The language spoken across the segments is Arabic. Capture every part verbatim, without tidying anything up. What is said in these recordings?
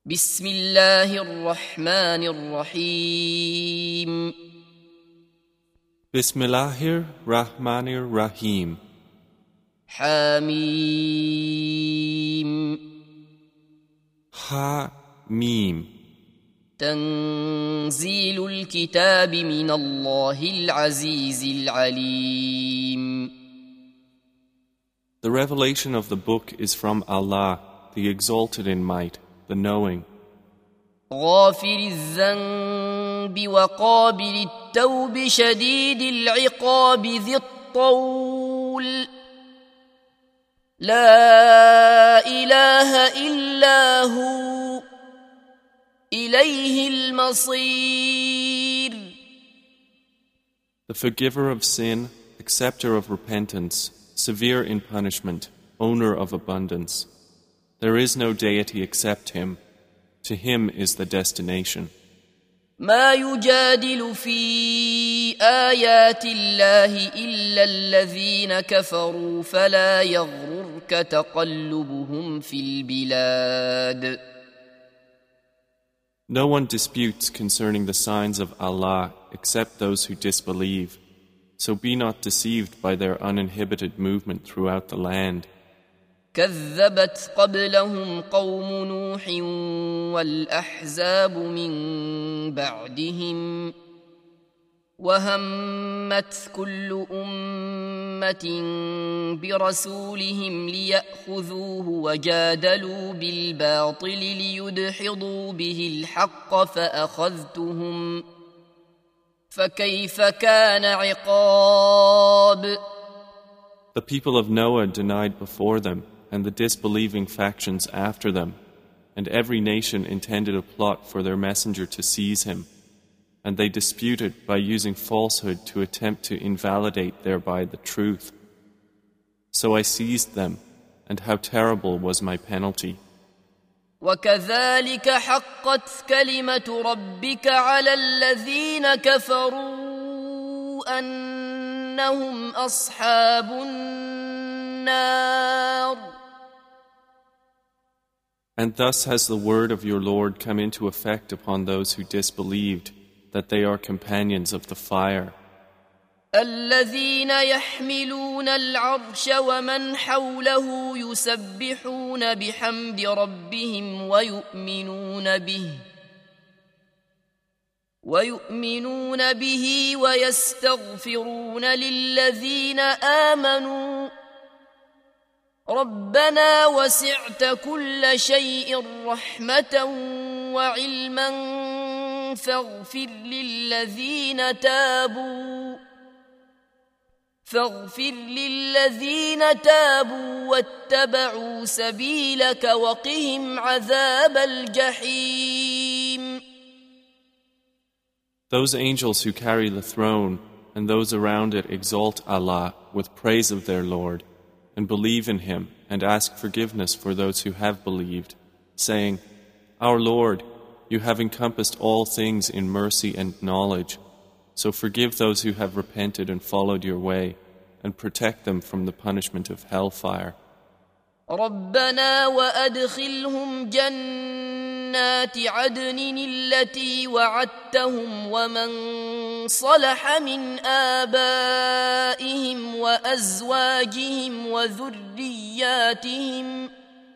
بسم الله الرحمن الرحيم Bismillahir Rahmanir Rahim. حميم Ha Mim. تنزيل الكتاب من الله العزيز العليم. The revelation of the book is from Allah, the exalted in might, the knowing. غافر الذنب وقابل التوب شديد العقاب ذي الطول لا إله إلا هو إليه المصير. The forgiver of sin, acceptor of repentance, severe in punishment, owner of abundance. There is no deity except Him. To Him is the destination. ما يجادل في آيات الله إلا الذين كفروا فلا يغررك تقلبهم في البلاد. No one disputes concerning the signs of Allah except those who disbelieve. So be not deceived by their uninhibited movement throughout the land. كذبت قبلهم قوم نوح والأحزاب من بعدهم وهمت كل أمة برسولهم ليأخذوه وجادلوا بالباطل ليدحضوا به الحق فأخذتهم فكيف كان عقاب. The people of Noah denied before them, and the disbelieving factions after them, and every nation intended a plot for their messenger to seize him, and they disputed by using falsehood to attempt to invalidate thereby the truth. So I seized them, and how terrible was my penalty. وكذلك حقت كلمة ربك على الذين كفروا أنهم أصحاب النار. And thus has the word of your Lord come into effect upon those who disbelieved, that they are companions of the fire. الذين يحملون العرش ومن حوله يسبحون بحمد ربهم ويؤمنون به ويؤمنون به ويستغفرون للذين آمنوا ربنا وسعت كل شيء رحمة وعلما فاغفر للذين تابوا فاغفر للذين تابوا واتبعوا سبيلك وقهم عذاب الجحيم. Those angels who carry the throne and those around it exalt Allah with praise of their Lord and believe in Him and ask forgiveness for those who have believed, saying, Our Lord, you have encompassed all things in mercy and knowledge, so forgive those who have repented and followed your way and protect them from the punishment of hellfire. ربنا وأدخلهم جنات عدن التي وعدتهم ومن صلح من آبائهم وأزواجهم وذرياتهم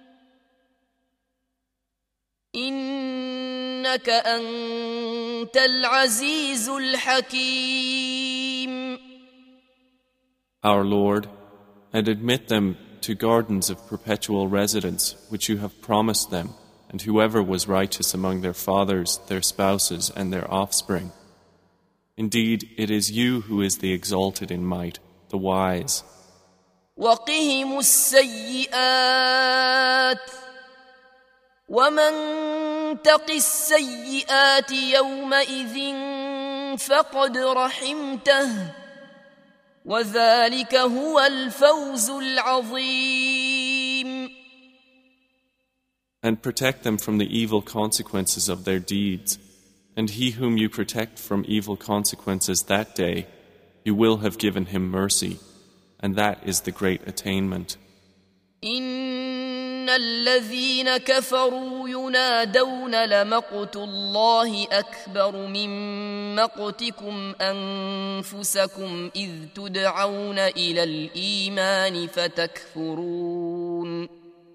إنك أنت العزيز الحكيم. Our Lord, and admit them to gardens of perpetual residence which you have promised them, and whoever was righteous among their fathers, their spouses, and their offspring. Indeed, it is you who is the exalted in might, the wise. وقهم السيئات ومن تق السيئات يومئذ فقد رحمته وذلك هو الفوز العظيم. And protect them from the evil consequences of their deeds. And he whom you protect from evil consequences that day, you will have given him mercy, and that is the great attainment. إن إن الذين كفروا ينادون لمقت الله أكبر من مقتكم أنفسكم إذ تدعون إلى الإيمان فتكفرون.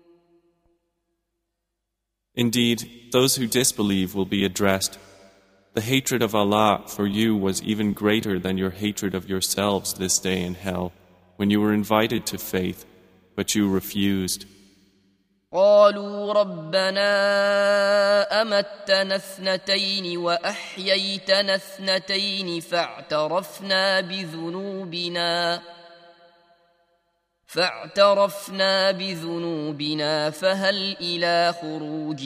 Indeed, those who disbelieve will be addressed. The hatred of Allah for you was even greater than your hatred of yourselves this day in hell, when you were invited to faith, but you refused. قالوا ربنا أمتنا اثنتين وأحييتنا اثنتين فاعترفنا بذنوبنا فاعترفنا بذنوبنا فهل إلى خروج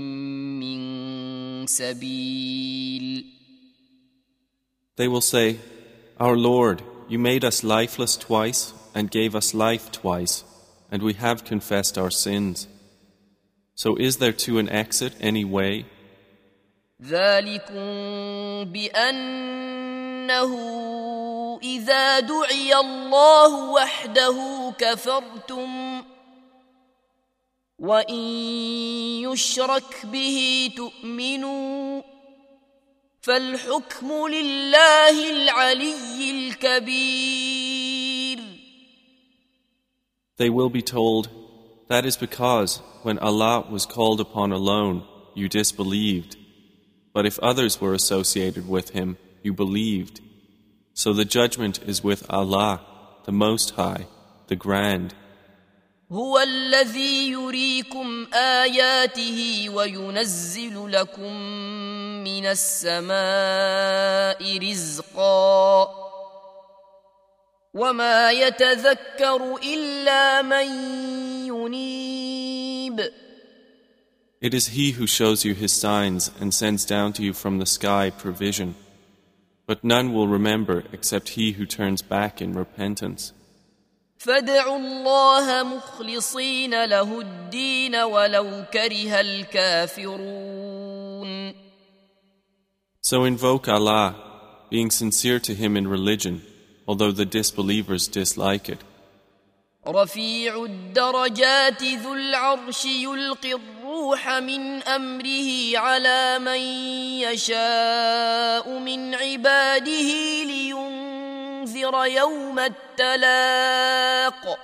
من سبيل. They will say, Our Lord, you made us lifeless twice and gave us life twice, and we have confessed our sins. So is there to an exit any way? ذلكم بأنه إذا دعي الله وحده كفرتم وإن يشرك به تؤمنوا فالحكم لله العلي الكبير. They will be told, that is because when Allah was called upon alone, you disbelieved. But if others were associated with Him, you believed. So the judgment is with Allah, the Most High, the Grand. هو الذي يريكم آياته وينزل لكم من السماء رزقا وما يتذكر إلا من ينيب. It is He who shows you His signs and sends down to you from the sky provision. But none will remember except he who turns back in repentance. فادعوا الله مخلصين له الدين ولو كره الكافرون. So invoke Allah, being sincere to Him in religion, although the disbelievers dislike it. رفيع الدرجات ذو العرش يلقي الروح من أمره على من يشاء من عباده لينذر يوم التلاق.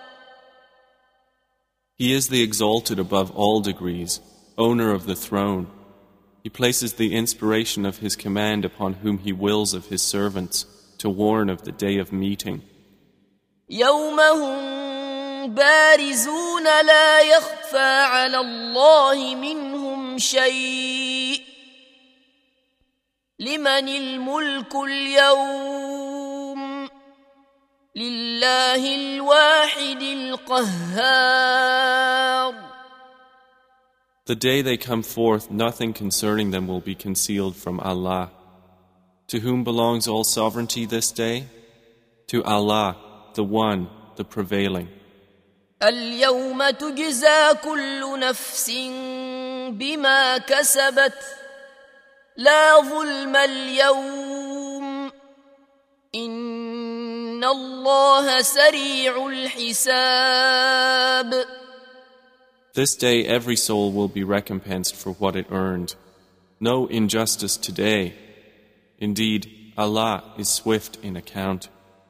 He is the exalted above all degrees, owner of the throne. He places the inspiration of His command upon whom He wills of His servants to warn of the day of meeting. يوم هم بارزون لا يخفى على الله منهم شيء لمن الملك اليوم لله الواحد القهار. The day they come forth, nothing concerning them will be concealed from Allah. To whom belongs all sovereignty this day? To Allah, the One, the Prevailing. اليوم تجزى كل نفس بما كسبت لا ظلم اليوم إن الله سريع الحساب. This day every soul will be recompensed for what it earned. No injustice today. Indeed, Allah is swift in account.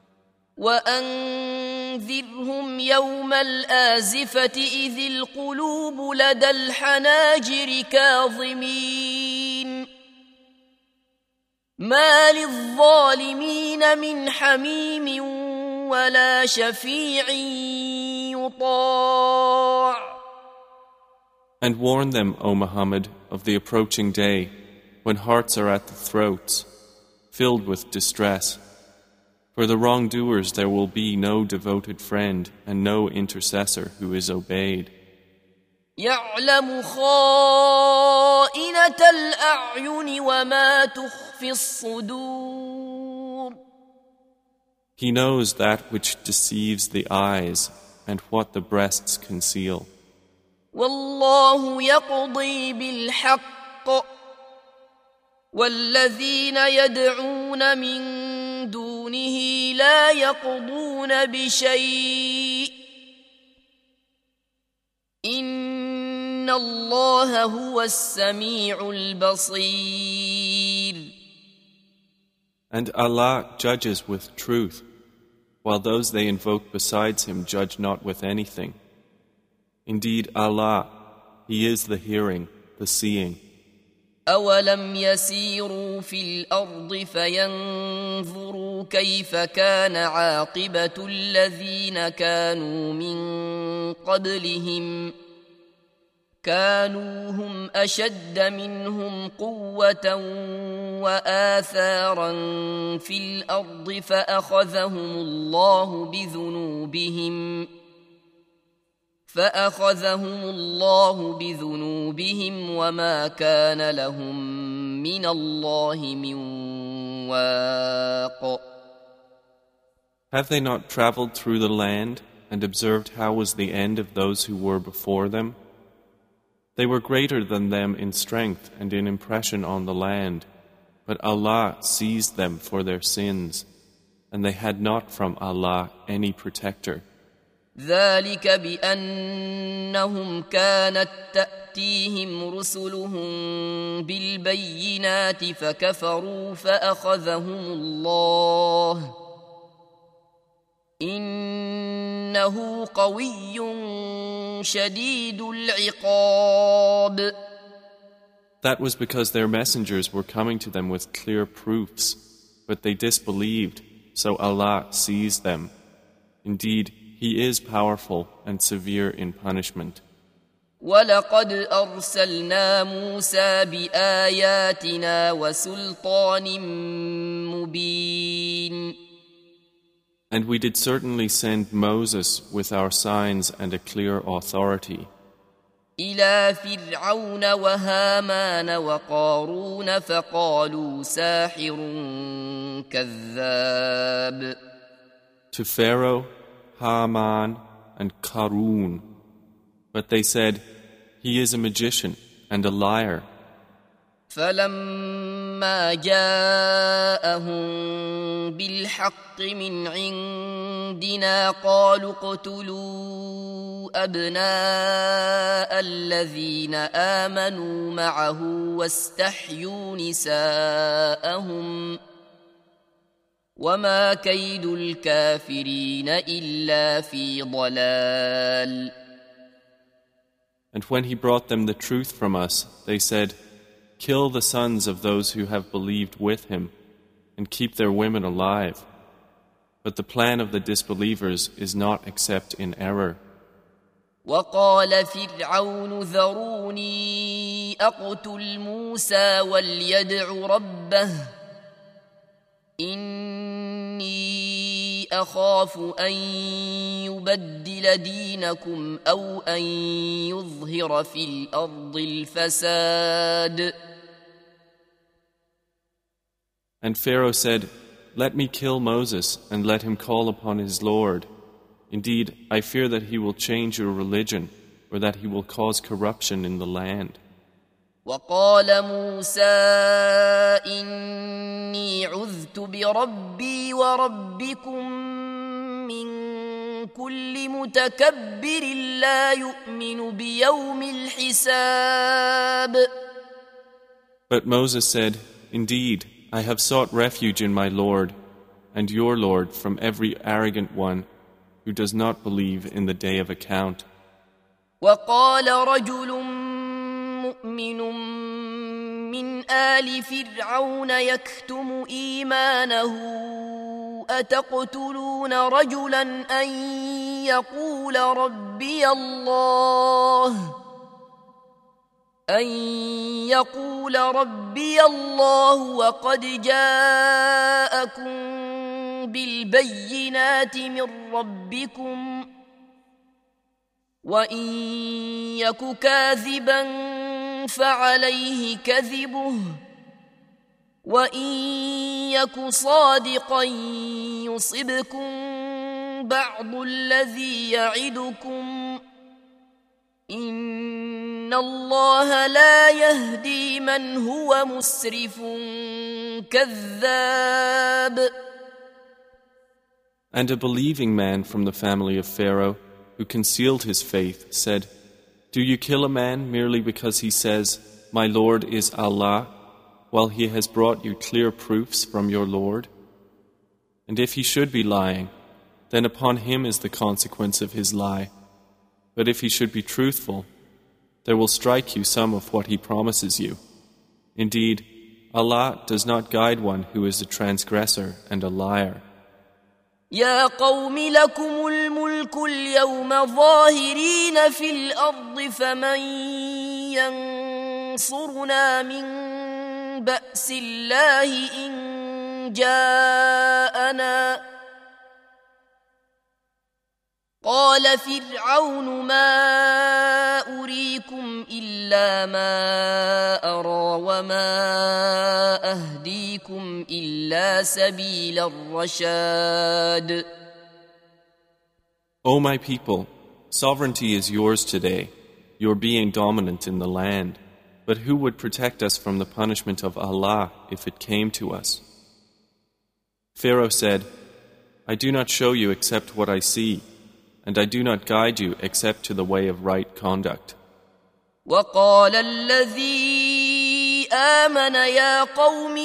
وأنذرهم يوم الآزفة إذ القلوب لدى الحناجر كاظمين ما للظالمين من حميم ولا شفيع يطاع. And warn them, O Muhammad, of the approaching day, when hearts are at the throats, filled with distress. For the wrongdoers there will be no devoted friend and no intercessor who is obeyed. يعلم خائنة الأعين وما تخفي الصدور. He knows that which deceives the eyes and what the breasts conceal. والله يقضي بالحق والذين يدعون من دونه لا يقضون بشيء إن إن الله هو السميع البصير. And Allah judges with truth, while those they invoke besides Him judge not with anything. Indeed, Allah, He is the hearing, the seeing. أولم يسيروا في الأرض فينظروا كيف كان عاقبة الذين كانوا من قبلهم كانوا هم أشد منهم قوة وآثارا في الأرض فأخذهم الله بذنوبهم فأخذهم الله بذنوبهم وما كان لهم من الله من واق. Have they not traveled through the land and observed how was the end of those who were before them? They were greater than them in strength and in impression on the land, but Allah seized them for their sins, and they had not from Allah any protector. ذلك بأنهم كانت تأتيهم رسلهم بالبينات فكفروا فأخذهم الله إنه قوي شديد العقاب. That was because their messengers were coming to them with clear proofs, but they disbelieved, so Allah seized them. Indeed, He is powerful and severe in punishment. وَلَقَدْ أَرْسَلْنَا مُوسَى بِآيَاتِنَا وَسُلْطَانٍ مُبِينٍ. And we did certainly send Moses with our signs and a clear authority. إِلَى فِرْعَوْنَ وَهَامَانَ وَقَارُونَ فَقَالُوا سَاحِرٌ كَذَّابٌ. To Pharaoh, Haman, and Qarun. But they said, he is a magician and a liar. فَلَمَّا جَاءَهُم بِالْحَقِّ مِنْ عِندِنَا قَالُوا اقْتُلُوا أَبْنَاءَ الَّذِينَ آمَنُوا مَعَهُ وَاسْتَحْيُوا نِسَاءَهُمْ وَمَا كَيْدُ الْكَافِرِينَ إِلَّا فِي ضَلَالٍ. And when he brought them the truth from us, they said, kill the sons of those who have believed with him, and keep their women alive. But the plan of the disbelievers is not except in error. وَقَالَ فِرْعَوْنُ ذَرُونِي أَقْتُلْ مُوسَى وَلْيَدْعُ رَبَّهُ إِنِّي أَخَافُ أَن يُبَدِّلَ دِينَكُمْ أَوْ أَن يُظْهِرَ فِي الْأَرْضِ الْفَسَادَ. And Pharaoh said, let me kill Moses and let him call upon his Lord. Indeed, I fear that he will change your religion or that he will cause corruption in the land. وقال موسى إني عذت بربي وربكم من كل متكبر لا يؤمن بيوم الحساب. But Moses said, indeed, I have sought refuge in my Lord and your Lord from every arrogant one who does not believe in the day of account. وقال رجل مؤمن من آل فرعون يكتم إيمانه أتقتلون رجلا أن يقول ربي الله أن يقول ربي الله وقد جاءكم بالبينات من ربكم وإن يك كاذبا فعليه كذبه وإن يك صادقا يصبكم بعض الذي يعدكم إن الله لا يهدي من هو مسرف كذاب. And a believing man from the family of Pharaoh who concealed his faith said, Do you kill a man merely because he says, My Lord is Allah, while he has brought you clear proofs from your Lord? And if he should be lying, then upon him is the consequence of his lie. But if he should be truthful, there will strike you some of what he promises you. Indeed, Allah does not guide one who is a transgressor and a liar. يا قوم لكم الملك اليوم ظاهرين في الأرض فمن ينصرنا من بأس الله إن جاءنا قال فرعون ما أريكم إلا ما أرى وما أهديكم إلا سبيل الرشاد. O my people, sovereignty is yours today, your being dominant in the land. But who would protect us from the punishment of Allah if it came to us? Pharaoh said, I do not show you except what I see, and I do not guide you except to the way of right conduct. وقال الذي آمن يا قوم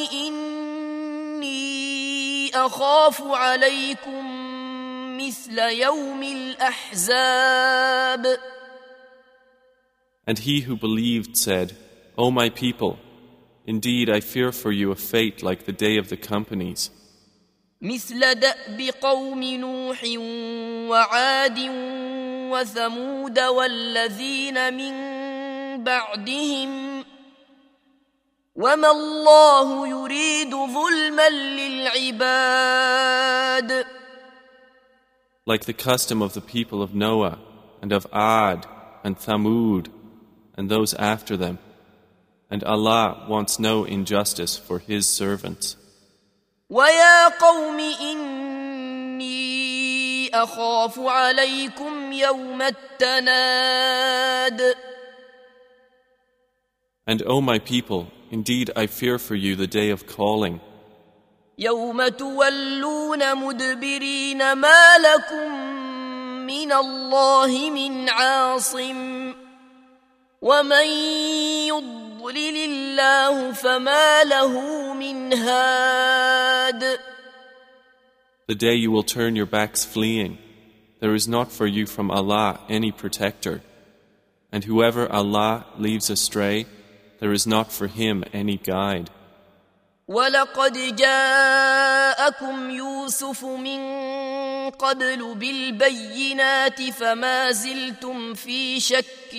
إني أخاف عليكم مثل يوم الأحزاب. And he who believed said, O my people, indeed I fear for you a fate like the day of the companies. مثل دأب قوم نوح وعاد وثمود والذين من بعدهم وما الله يريد ظلما للعباد. Like the custom of the people of Noah and of Ad and Thamud and those after them, and Allah wants no injustice for His servants. وَيَا قَوْمِ إِنِّي أَخَافُ عَلَيْكُمْ يَوْمَ التَّنَادِ. And O my people, indeed I fear for you the day of calling. يَوْمَ تُوَلُّونَ مُدْبِرِينَ مَا لَكُمْ مِنَ اللَّهِ مِنْ عَاصِمٍ وَمَنْ يُضْلِلِ اللَّهُ فَمَا لَهُ مِنْ هَادٍ. The day you will turn your backs fleeing, there is not for you from Allah any protector. And whoever Allah leaves astray, there is not for him any guide. وَلَقَدْ جَاءَكُمْ يُوسُفُ مِنْ قَبْلُ بِالْبَيِّنَاتِ فَمَا زِلْتُمْ فِي شَكٍّ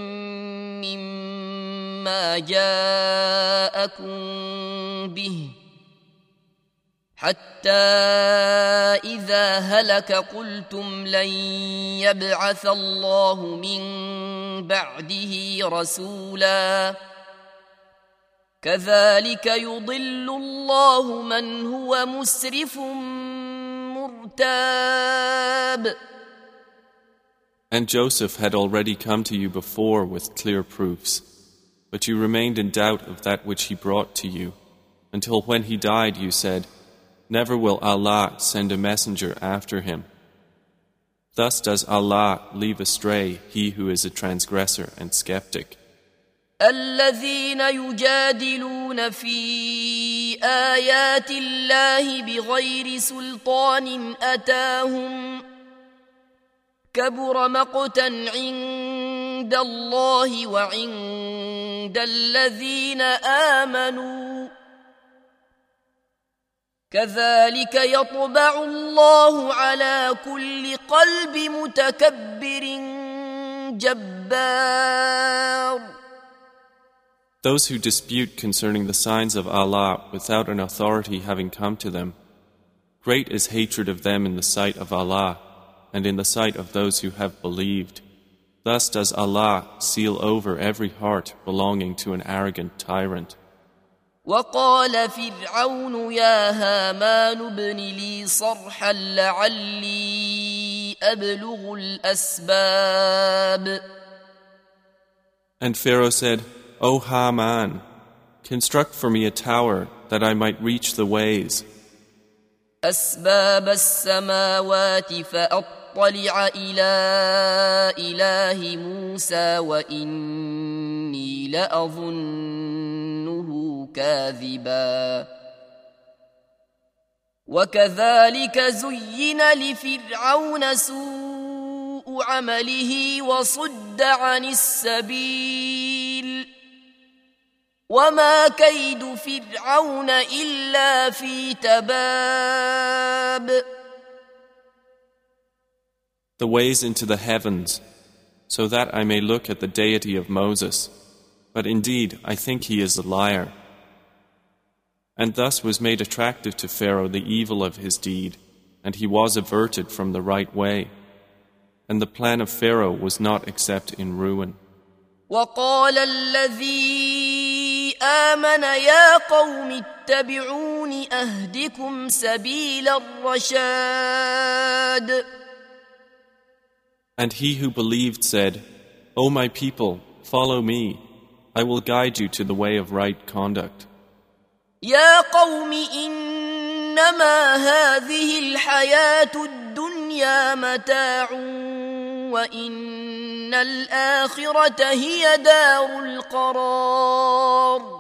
مِّمَّا جَاءَكُمْ بِهِ حَتَّى إِذَا هَلَكَ قُلْتُمْ لَنْ يَبْعَثَ اللَّهُ مِنْ بَعْدِهِ رَسُولًا كذلك يضل الله من هو مسرف مرتاب. And Joseph had already come to you before with clear proofs, but you remained in doubt of that which he brought to you, until when he died you said, Never will Allah send a messenger after him. Thus does Allah leave astray he who is a transgressor and skeptic. الذين يجادلون في آيات الله بغير سلطان أتاهم كبر مقتا عند الله وعند الذين آمنوا كذلك يطبع الله على كل قلب متكبر جبار. Those who dispute concerning the signs of Allah without an authority having come to them, great is hatred of them in the sight of Allah and in the sight of those who have believed. Thus does Allah seal over every heart belonging to an arrogant tyrant. وقال فرعون يا هامان ابن لي صرحا لعلي أبلغ الأسباب. And Pharaoh said, O Haman, construct for me a tower that I might reach the ways. أسباب السماوات فأطلع أطلع إلى إله موسى وإني لأظنه كاذبا وكذلك زين لفرعون سوء عمله وصد عن السبيل وما كيد فرعون إلا في تباب. The ways into the heavens, so that I may look at the deity of Moses, but indeed I think he is a liar. And thus was made attractive to Pharaoh the evil of his deed, and he was averted from the right way. And the plan of Pharaoh was not except in ruin. وقال الذي آمن يا قوم اتبعون أهدكم سبيل الرشاد. And he who believed said, O my people, follow me, I will guide you to the way of right conduct. يا قوم إنما هذه الحياة الدنيا متاع وإن الآخرة هي دار القرار.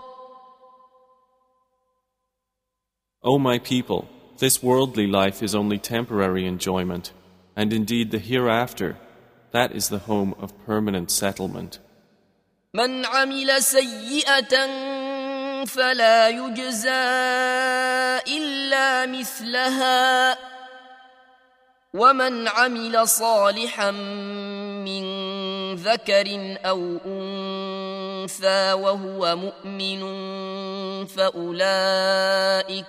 O my people, this worldly life is only temporary enjoyment, and indeed the hereafter, that is the home of permanent settlement. من عمل سيئة فلا يجزى إلا مثلها ومن عمل صالحا من ذكر أو أنثى وهو مؤمن فأولئك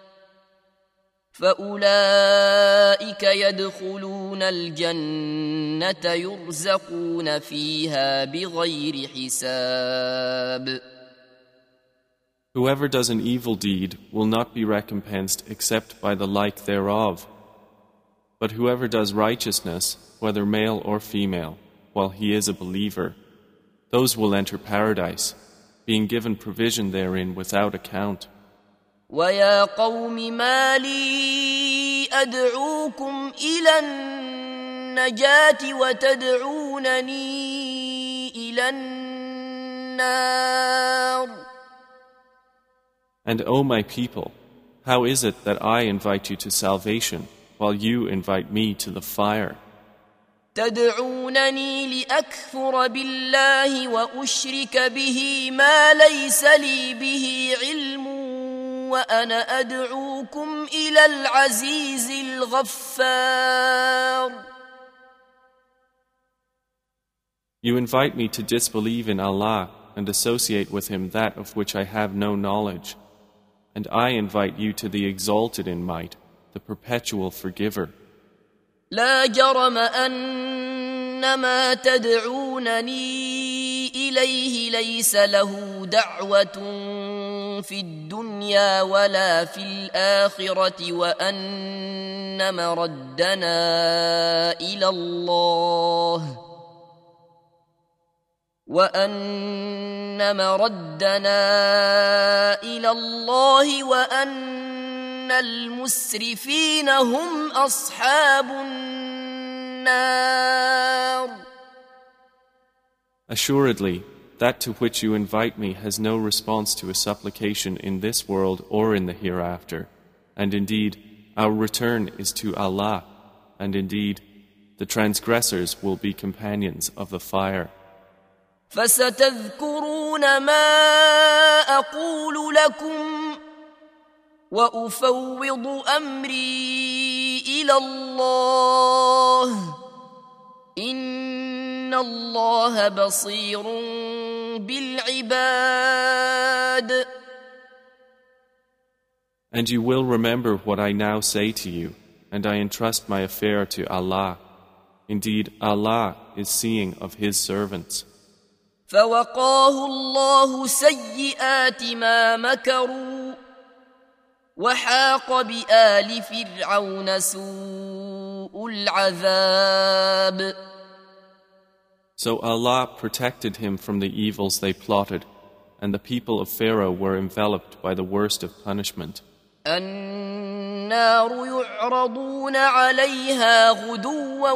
فأولئك يدخلون الجنة يرزقون فيها بغير حساب. Whoever does an evil deed will not be recompensed except by the like thereof. But whoever does righteousness, whether male or female, while he is a believer, those will enter paradise, being given provision therein without account. وَيَا قَوْمِ مَا لِي أَدْعُوكُمْ إِلَى النَّجَاةِ وَتَدْعُونَنِي إِلَى النَّارِ. And O my people, how is it that I invite you to salvation, while you invite me to the fire? تدعونني لأكفر بالله وأشرك به ما ليس لي به علم وأنا أدعوكم إلى العزيز الغفار. You invite me to disbelieve in Allah and associate with Him that of which I have no knowledge, and I invite you to the exalted in might, the perpetual forgiver. لا جرم أن ما تدعونني إليه ليس له دعوة في الدنيا ولا في الآخرة وأن مردنا إلى الله وأن مردنا إلى الله وأن المسرفين هم أصحاب النار. Assuredly, that to which you invite me has no response to a supplication in this world or in the hereafter, and indeed, our return is to Allah, and indeed, the transgressors will be companions of the fire. فستذكرون ما أقول لكم وأفوض أمري إلى الله إن الله بصير بالعباد. And you will remember what I now say to you, and I entrust my affair to Allah. Indeed, Allah is seeing of His servants. فوقاه الله سيئات ما مكروا وحاق بآل فرعون سوء العذاب. So Allah protected him from the evils they plotted, and the people of Pharaoh were enveloped by the worst of punishment. النار يعرضون عليها غدوا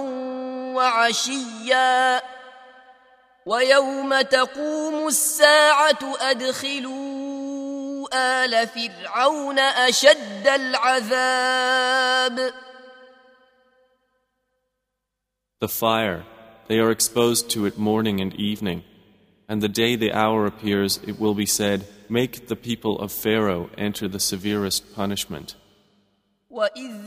وعشيا ويوم تقوم الساعة أدخلوا آل فرعون أشد العذاب. The fire, they are exposed to it morning and evening, and the day the hour appears it will be said, make the people of Pharaoh enter the severest punishment. وَإِذْ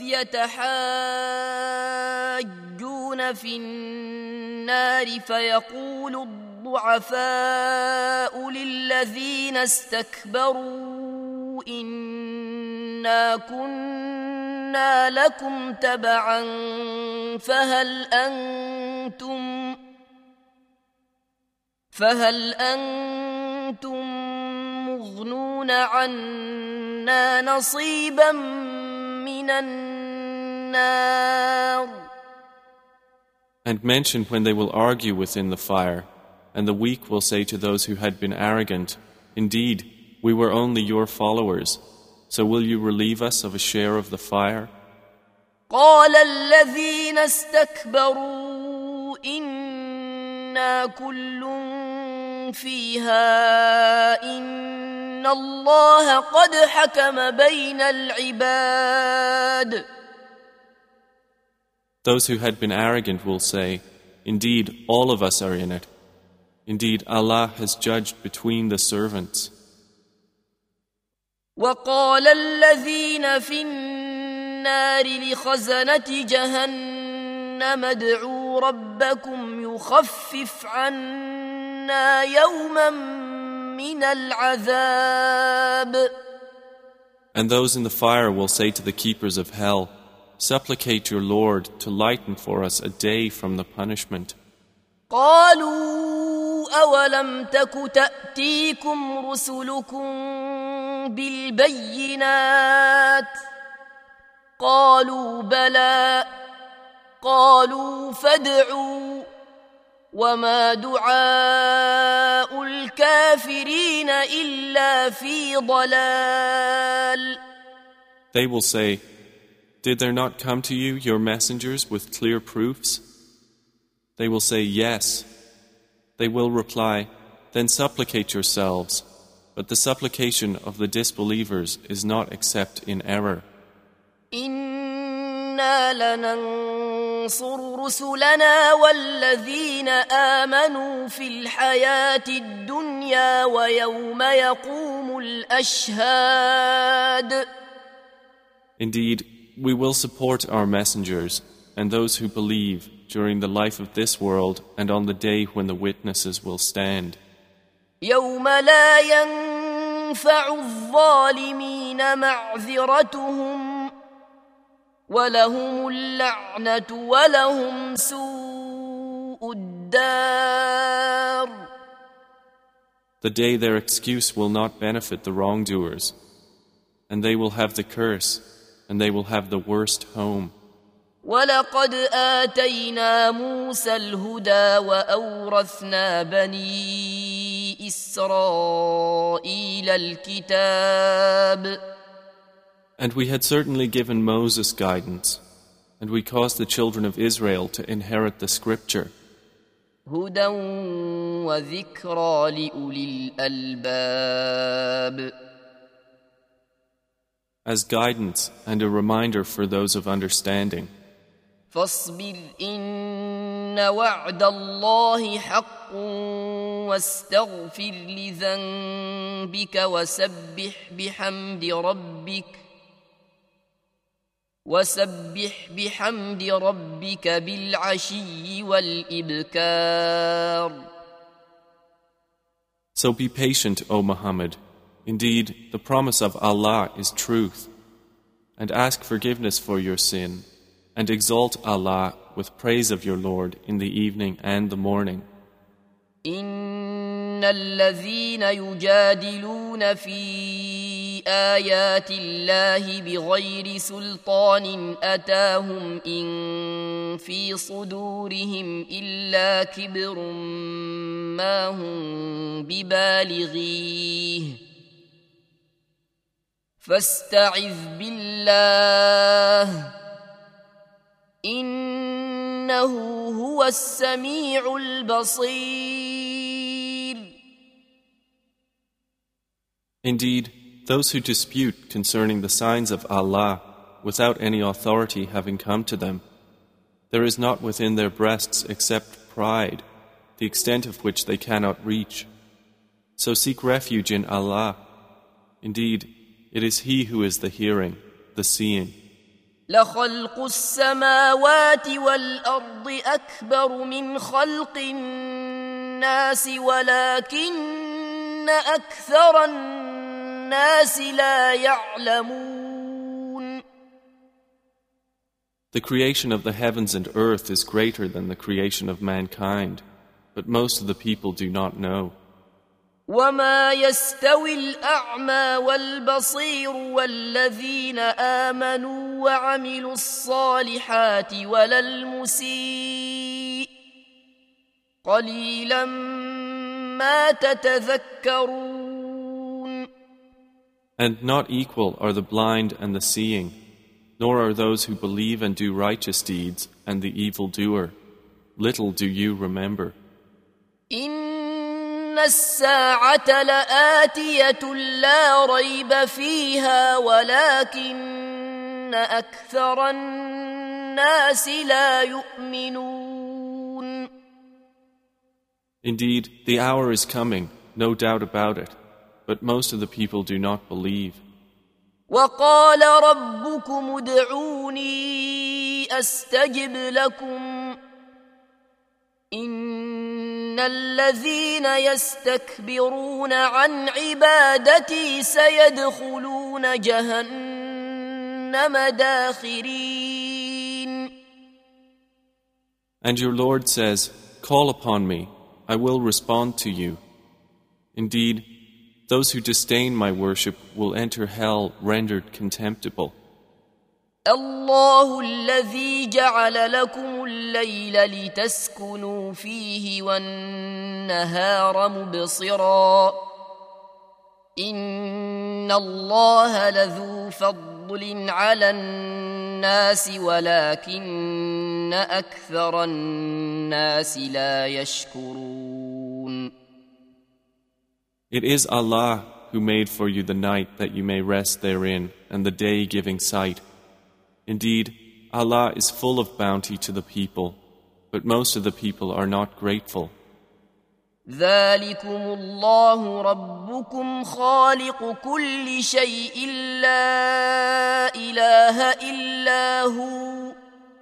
يَتَحَاجُّونَ فِي النَّارِ فَيَقُولُ الضُّعَفَاءُ لِلَّذِينَ اسْتَكْبَرُوا إِنَّا كُنَّا لَكُمْ تَبَعًا فَهَلْ أَنْتُمْ فَهَلْ أَنْتُمْ مُغْنُونَ عَنَّا نَصِيبًا مِنَ النَّارِ. And mention when they will argue within the fire, and the weak will say to those who had been arrogant, indeed, we were only your followers, so will you relieve us of a share of the fire? قَالَ الَّذِينَ اسْتَكْبَرُوا إِنَّا كُلٌّ فِيهَا إِنَّ اللَّهَ قَدْ حَكَمَ بَيْنَ الْعِبَادِ. Those who had been arrogant will say, indeed, all of us are in it. Indeed, Allah has judged between the servants. وَقَالَ الَّذِينَ فِي النَّارِ لِخَزَنَةِ جَهَنَّمَ ادْعُوا رَبَّكُمْ يُخَفِّفْ عَنَّا يَوْمًا مِنَ الْعَذَابِ. And those in the fire will say to the keepers of hell, supplicate your Lord to lighten for us a day from the punishment. قالوا أولم تك تأتيكم رسلكم بالبينات قالوا بلى قالوا فادعوا وما دعاء الكافرين إلا في ضلال. They will say, did there not come to you your messengers with clear proofs? They will say, yes. They will reply, then supplicate yourselves, but the supplication of the disbelievers is not except in error. إِنَّا لَنَنصُرُ رُسُلَنَا وَالَّذِينَ آمَنُوا فِي الْحَيَاةِ الدُّنْيَا وَيَوْمَ يَقُومُ الْأَشْهَادُ. Indeed, we will support our messengers and those who believe during the life of this world and on the day when the witnesses will stand. يَوْمَ لَا يَنفَعُ الظَّالِمِينَ مَعْذِرَتُهُمْ وَلَهُمُ اللَّعْنَةُ وَلَهُمْ سُوءُ الدَّارِ. The day their excuse will not benefit the wrongdoers, and they will have the curse, and they will have the worst home. وَلَقَدْ آتَيْنَا مُوسَى الْهُدَى وَأَوْرَثْنَا بَنِي إِسْرَائِيلَ الْكِتَابَ. And we had certainly given Moses guidance, and we caused the children of Israel to inherit the scripture. هُدًى وَذِكْرَى لِأُولِي الْأَلْبَابِ. As guidance and a reminder for those of understanding. فاصبر إن وعد الله حق واستغفر لذنبك وسبح بحمد ربك وسبح بحمد ربك بالعشي والإبكار. So be patient, O Muhammad. Indeed, the promise of Allah is truth. And ask forgiveness for your sin, and exalt Allah with praise of your Lord in the evening and the morning. إن الذين يجادلون في آيات الله بغير سلطان أتاهم إن في صدورهم إلا كبر ما هم ببالغيه فاستعذ بالله إنه هو السميع البصير. Indeed, those who dispute concerning the signs of Allah without any authority having come to them, there is not within their breasts except pride, the extent of which they cannot reach. So seek refuge in Allah. Indeed, it is He who is the hearing, the seeing. لخلق السماوات والأرض أكبر من خلق الناس ولكن أكثر الناس لا يعلمون. The creation of the heavens and earth is greater than the creation of mankind, but most of the people do not know. وما يستوي الأعمى والبصير والذين آمنوا وعملوا الصالحات ولا المسيء قليلا ما تتذكرون. And not equal are the blind and the seeing, nor are those who believe and do righteous deeds and the evildoer. Little do you remember. إن الساعة لآتية لا ريب فيها ولكن أكثر الناس لا يؤمنون. Indeed, the hour is coming, no doubt about it, but most of the people do not believe. وقال ربكم ادعوني أستجب لكم إن الذين يستكبرون عن عبادتي سيدخلون جهنم داخرين. And your Lord says, call upon me, I will respond to you. Indeed, those who disdain my worship will enter hell rendered contemptible. الله الذي جعل لكم الليل لتسكنوا فيه والنهار مبصرا إن الله لذو فضل على الناس ولكن أكثر الناس لا يشكرون. It is Allah who made for you the night that you may rest therein and the day giving sight. Indeed, Allah is full of bounty to the people, but most of the people are not grateful. ذلكم الله ربكم خالق كل شيء لا إله إلا هو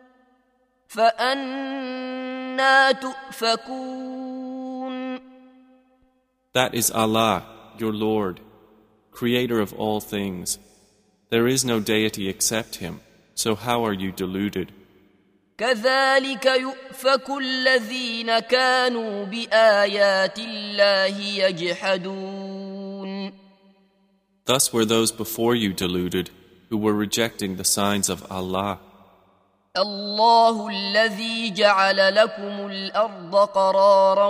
فأنى تؤفكون. That is Allah, your Lord, creator of all things. There is no deity except Him. So how are you deluded? كذلك يؤفك الذين كانوا بآيات الله يجحدون. Thus were those before you deluded, who were rejecting the signs of Allah. الله الذي جعل لكم الأرض قرارا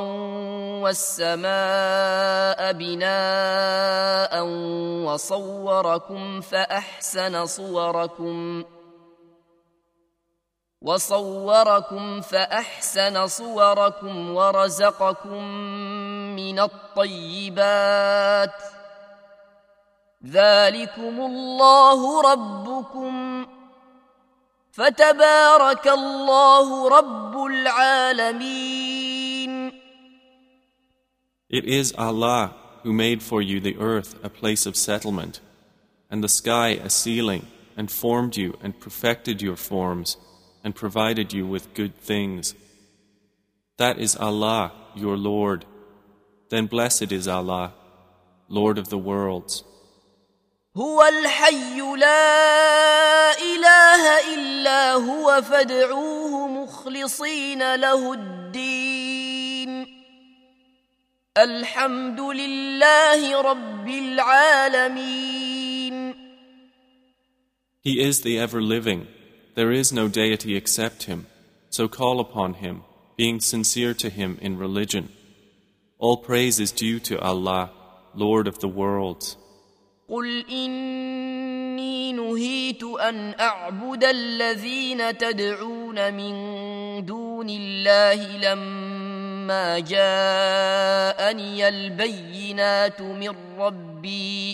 والسماء بناء وصوركم فأحسن صوركم وصوركم فأحسن صوركم ورزقكم من الطيبات ذلكم الله ربكم فتبارك الله رب العالمين. It is Allah who made for you the earth a place of settlement, and the sky a ceiling, and formed you and perfected your forms, and provided you with good things. That is Allah, your Lord. Then blessed is Allah, Lord of the worlds. هو الحي لا إله إلا هو فادعوه مخلصين له الدين الحمد لله رب العالمين. He is the ever-living. There is no deity except Him. So call upon Him, being sincere to Him in religion. All praise is due to Allah, Lord of the worlds. قل إني نهيت أن أعبد الذين تدعون من دون الله لما جاءني البينات من ربي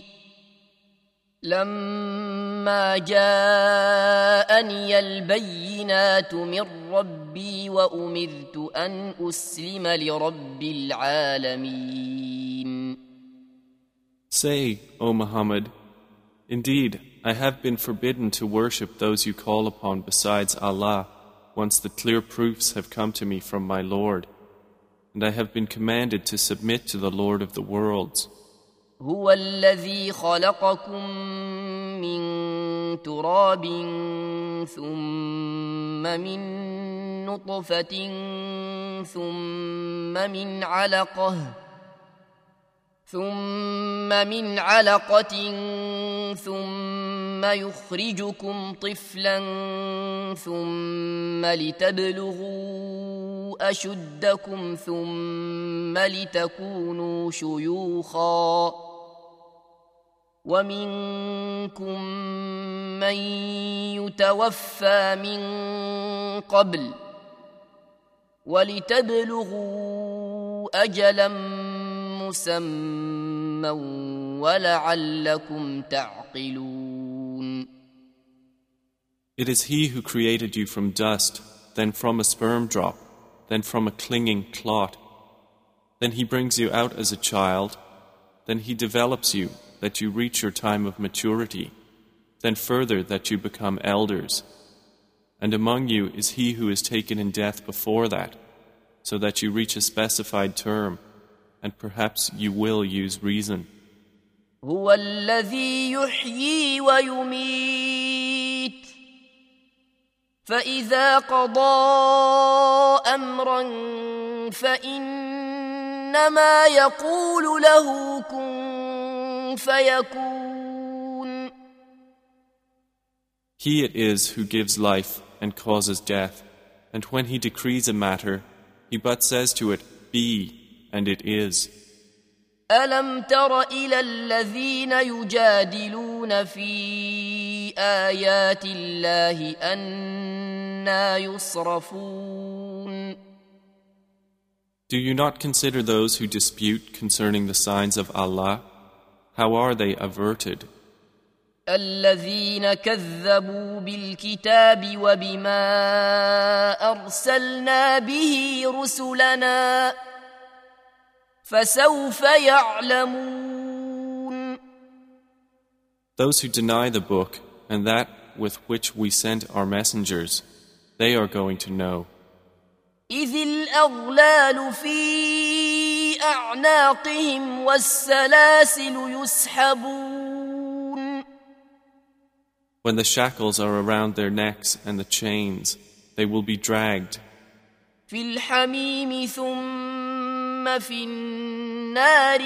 لما جاءني البينات من ربي وأمرت أن أسلم لرب العالمين. Say, O Muhammad, indeed, I have been forbidden to worship those you call upon besides Allah once the clear proofs have come to me from my Lord, and I have been commanded to submit to the Lord of the worlds. هو الذي خلقكم من تراب ثم من نطفة ثم من علقة ثم من علقة ثم يخرجكم طفلا ثم لتبلغوا أشدكم ثم لتكونوا شيوخا ومنكم من يتوفى من قبل ولتبلغوا أجلا مسمى ولعلكم تعقلون. It is He who created you from dust, then from a sperm drop, then from a clinging clot. Then He brings you out as a child, then He develops you that you reach your time of maturity, then further that you become elders. And among you is he who is taken in death before that, so that you reach a specified term, and perhaps you will use reason. هو الذي يحيي ويميت فإذا قضى أمرا فإنما يقول له كن فيكون. He it is who gives life and causes death, and when He decrees a matter, He but says to it, be, and it is. ألم تر إلى الذين يجادلون في آيات الله أنى يصرفون. Do you not consider those who dispute concerning the signs of Allah? How are they averted? الذين كذبوا بالكتاب وبما أرسلنا به رسلنا فسوف يعلمون. Those who deny the book and that with which we sent our messengers, they are going to know. إذ الأغلال في أعناقهم والسلاسل يسحبون. When the shackles are around their necks and the chains, they will be dragged. في الحميم ثم في النار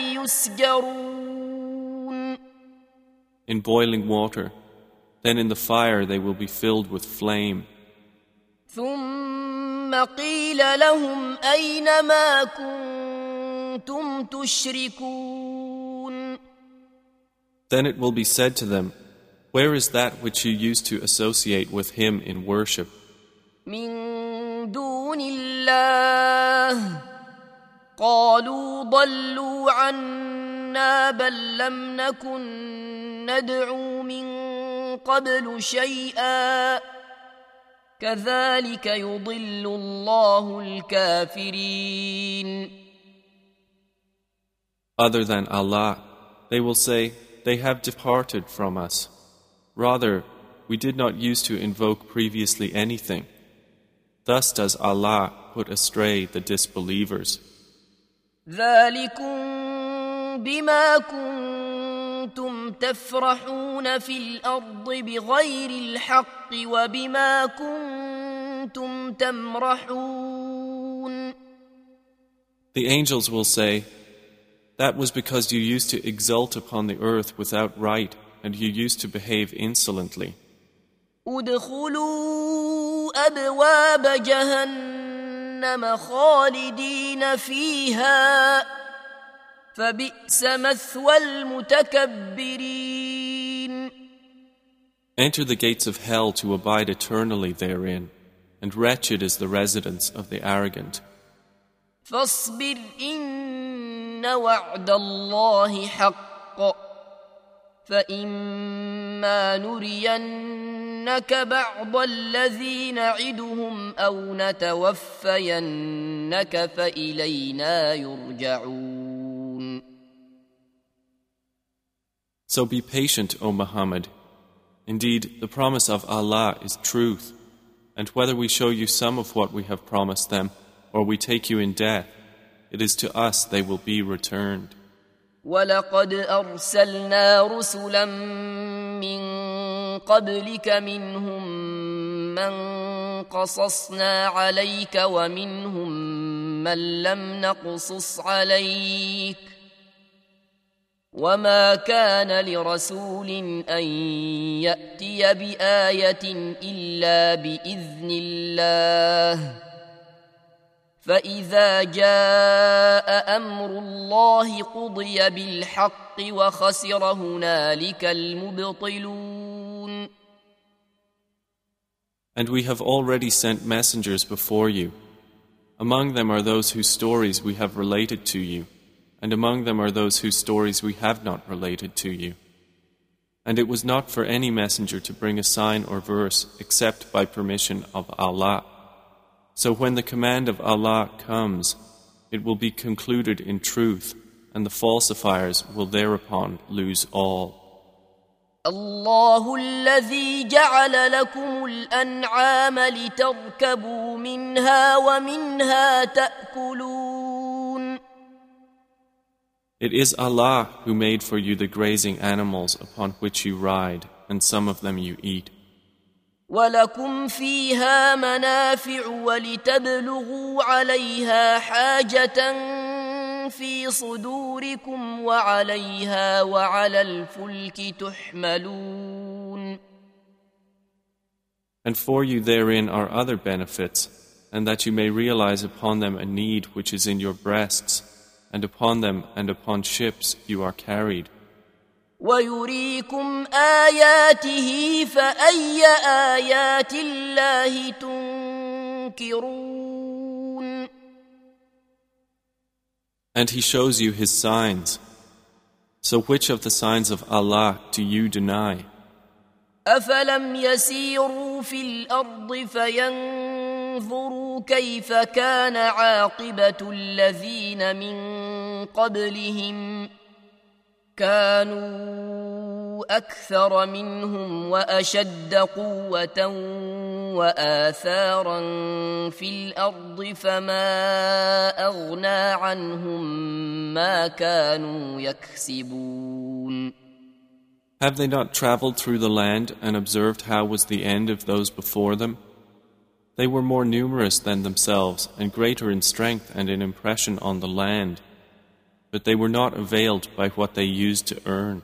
يسجرون. In boiling water, then in the fire they will be filled with flame. ثم قيل لهم أين ما كنتم تشركون. Then it will be said to them, where is that which you used to associate with Him in worship? من دون الله قالوا ضلوا عنا بل لم نكن ندعو من قبل شيئا كذلك يضل الله الكافرين. Other than Allah, they will say, they have departed from us. Rather, we did not use to invoke previously anything. Thus does Allah put astray the disbelievers. ذلكم بما كنتم تفرحون في الأرض بغير الحق وبما كنتم تمرحون. The angels will say, that was because you used to exult upon the earth without right, and you used to behave insolently. ادخلوا أبواب جهنم خالدين فيها فبئس مثوى المتكبرين. Enter the gates of hell to abide eternally therein, and wretched is the residence of the arrogant. فاصبر إن وعد الله حق فإما نرينك بعض الذي نعدهم أو نتوفينك فإلينا يرجعون. So be patient, O Muhammad. Indeed, the promise of Allah is truth, and whether we show you some of what we have promised them, or we take you in death, it is to us they will be returned. وَلَقَدْ أَرْسَلْنَا رُسُلًا مِّن قَبْلِكَ مِنْهُم مَّن قَصَصْنَا عَلَيْكَ وَمِنْهُم مَّن لَّمْ نَقْصُصْ عَلَيْكَ وَمَا كَانَ لِرَسُولٍ أَن يَأْتِيَ بِآيَةٍ إِلَّا بِإِذْنِ اللَّهِ فإذا جاء أمر الله قضي بالحق وخسر هنالك المبطلون. And we have already sent messengers before you. Among them are those whose stories we have related to you, and among them are those whose stories we have not related to you. And it was not for any messenger to bring a sign or verse except by permission of Allah. So when the command of Allah comes, it will be concluded in truth, and the falsifiers will thereupon lose all. الله الذي جعل لكم الأنعام لتركبوا منها ومنها تأكلون. It is Allah who made for you the grazing animals upon which you ride, and some of them you eat. وَلَكُمْ فِيهَا مَنَافِعُ وَلِتَبْلُغُوا عَلَيْهَا حَاجَةً فِي صُدُورِكُمْ وَعَلَيْهَا وَعَلَى الْفُلْكِ تُحْمَلُونَ. And for you therein are other benefits, and that you may realize upon them a need which is in your breasts, and upon them and upon ships you are carried. وَيُرِيكُمْ آيَاتِهِ فَأَيَّ آيَاتِ اللَّهِ تُنْكِرُونَ. And He shows you His signs. So which of the signs of Allah do you deny? أَفَلَمْ يَسِيرُوا فِي الْأَرْضِ فَيَنْظُرُوا كَيْفَ كَانَ عَاقِبَةُ الَّذِينَ مِنْ قَبْلِهِمْ كانوا أكثر منهم وأشد قوة وآثارا في الأرض فما أغنى عنهم ما كانوا يكسبون. Have they not traveled through the land and observed how was the end of those before them? They were more numerous than themselves and greater in strength and in impression on the land, but they were not availed by what they used to earn.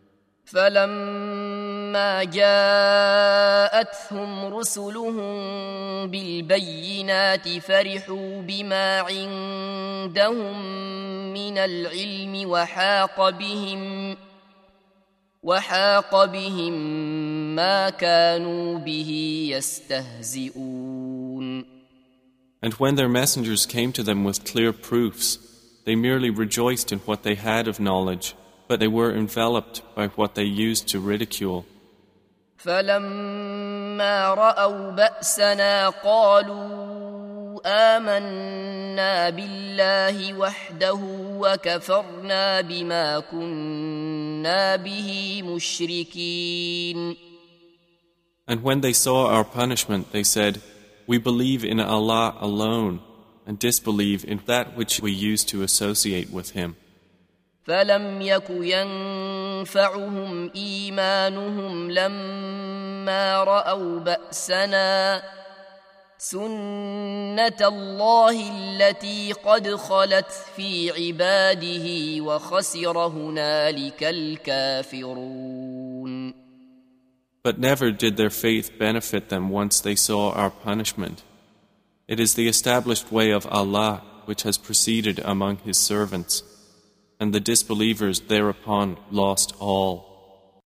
فَلَمَّا جَاءَتْهُمْ رُسُلُهُم بِالْبَيِّنَاتِ فَرِحُوا بِمَا عِندَهُم مِّنَ الْعِلْمِ وَحَاقَ بِهِمْ وَحَاقَ بِهِم مَّا كَانُوا بِهِ يَسْتَهْزِئُونَ. And when their messengers came to them with clear proofs, they merely rejoiced in what they had of knowledge, but they were enveloped by what they used to ridicule. فَلَمَّا رَأَوْا بَأْسَنَا قَالُوا آمَنَّا بِاللَّهِ وَحْدَهُ وَكَفَرْنَا بِمَا كُنَّا بِهِ مُشْرِكِينَ. And when they saw our punishment, they said, "We believe in Allah alone, and disbelieve in that which we used to associate with Him." فَلَمْ يَكُ يَنْفَعُهُمْ إِيمَانُهُمْ لَمَّا رَأَوْا بَأْسَنَا سُنَّةَ اللَّهِ الَّتِي قَدْ خَلَتْ فِي عِبَادِهِ وَخَسِرَ هُنَالِكَ الْكَافِرُونَ. But never did their faith benefit them once they saw our punishment. It is the established way of Allah which has proceeded among His servants, and the disbelievers thereupon lost all.